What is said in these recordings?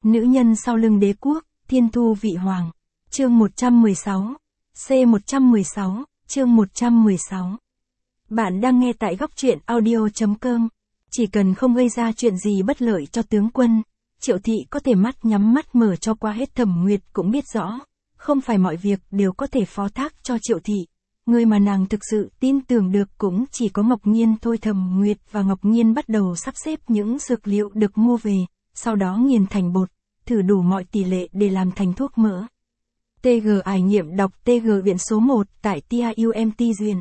Nữ nhân sau lưng đế quốc, thiên thu vị hoàng. Chương 116. C116, chương 116. Bạn đang nghe tại góc truyện audio.com. Chỉ cần không gây ra chuyện gì bất lợi cho tướng quân, Triệu Thị có thể mắt nhắm mắt mở cho qua hết. Thẩm Nguyệt cũng biết rõ, không phải mọi việc đều có thể phó thác cho Triệu Thị. Người mà nàng thực sự tin tưởng được cũng chỉ có Ngọc Nhiên thôi. Thẩm Nguyệt và Ngọc Nhiên bắt đầu sắp xếp những dược liệu được mua về, sau đó nghiền thành bột, thử đủ mọi tỷ lệ để làm thành thuốc mỡ. TG ải nghiệm đọc TG viện số 1 tại TIUMT Duyên.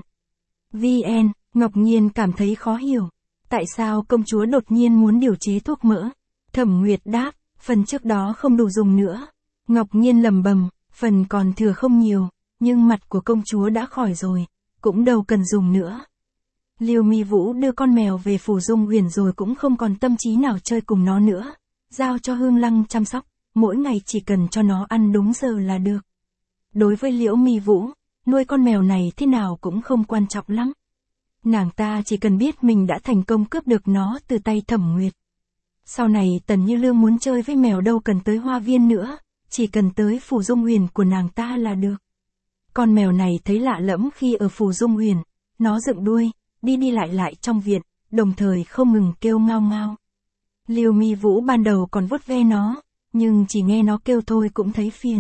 VN, Ngọc Nhiên cảm thấy khó hiểu. Tại sao công chúa đột nhiên muốn điều chế thuốc mỡ? Thẩm Nguyệt đáp, phần trước đó không đủ dùng nữa. Ngọc Nhiên lẩm bẩm, phần còn thừa không nhiều, nhưng mặt của công chúa đã khỏi rồi, cũng đâu cần dùng nữa. Liêu Mi Vũ đưa con mèo về phủ Dung Huyền rồi cũng không còn tâm trí nào chơi cùng nó nữa. Giao cho Hương Lăng chăm sóc, mỗi ngày chỉ cần cho nó ăn đúng giờ là được. Đối với Liễu Mi Vũ, nuôi con mèo này thế nào cũng không quan trọng lắm. Nàng ta chỉ cần biết mình đã thành công cướp được nó từ tay Thẩm Nguyệt. Sau này Tần Như Lương muốn chơi với mèo đâu cần tới hoa viên nữa, chỉ cần tới phủ Dung Huyền của nàng ta là được. Con mèo này thấy lạ lẫm khi ở phủ Dung Huyền, nó dựng đuôi, đi đi lại trong viện, đồng thời không ngừng kêu ngao ngao. Liêu Mi Vũ ban đầu còn vuốt ve nó, nhưng chỉ nghe nó kêu thôi cũng thấy phiền.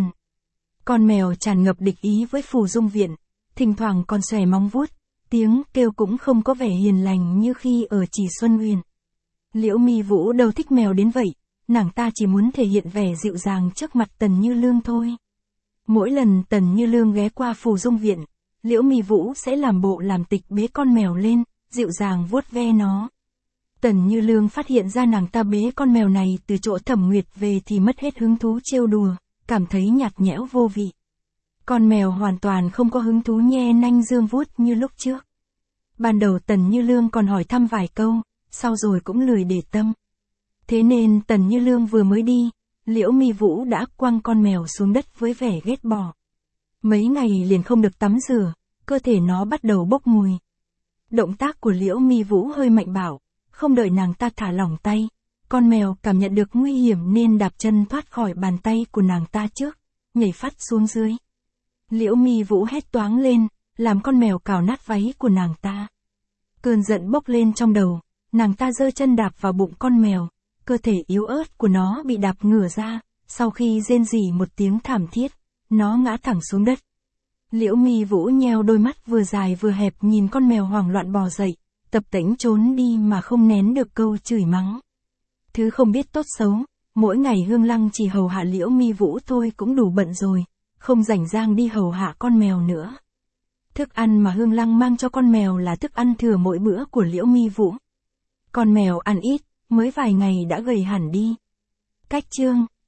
Con mèo tràn ngập địch ý với phủ Dung Viện, thỉnh thoảng còn xòe móng vuốt, tiếng kêu cũng không có vẻ hiền lành như khi ở Chỉ Xuân Huyền. Liễu Mi Vũ đâu thích mèo đến vậy, nàng ta chỉ muốn thể hiện vẻ dịu dàng trước mặt Tần Như Lương thôi. Mỗi lần Tần Như Lương ghé qua phủ Dung Viện, Liễu Mi Vũ sẽ làm bộ làm tịch bế con mèo lên, dịu dàng vuốt ve nó. Tần Như Lương phát hiện ra nàng ta bế con mèo này từ chỗ Thẩm Nguyệt về thì mất hết hứng thú trêu đùa, cảm thấy nhạt nhẽo vô vị. Con mèo hoàn toàn không có hứng thú nhe nanh dương vuốt như lúc trước. Ban đầu Tần Như Lương còn hỏi thăm vài câu, sau rồi cũng lười để tâm. Thế nên Tần Như Lương vừa mới đi, Liễu Mi Vũ đã quăng con mèo xuống đất với vẻ ghét bỏ. Mấy ngày liền không được tắm rửa, cơ thể nó bắt đầu bốc mùi. Động tác của Liễu Mi Vũ hơi mạnh bạo, không đợi nàng ta thả lỏng tay, con mèo cảm nhận được nguy hiểm nên đạp chân thoát khỏi bàn tay của nàng ta trước, nhảy phắt xuống dưới. Liễu Mi Vũ hét toáng lên, làm con mèo cào nát váy của nàng ta. Cơn giận bốc lên trong đầu, nàng ta giơ chân đạp vào bụng con mèo, cơ thể yếu ớt của nó bị đạp ngửa ra, sau khi rên rỉ một tiếng thảm thiết, nó ngã thẳng xuống đất. Liễu Mi Vũ nheo đôi mắt vừa dài vừa hẹp nhìn con mèo hoảng loạn bò dậy, tập tễnh trốn đi mà không nén được câu chửi mắng. Thứ không biết tốt xấu, mỗi ngày Hương Lăng chỉ hầu hạ Liễu Mi Vũ thôi cũng đủ bận rồi, không rảnh rang đi hầu hạ con mèo nữa. Thức ăn mà Hương Lăng mang cho con mèo là thức ăn thừa mỗi bữa của Liễu Mi Vũ. Con mèo ăn ít, mới vài ngày đã gầy hẳn đi. Cách chương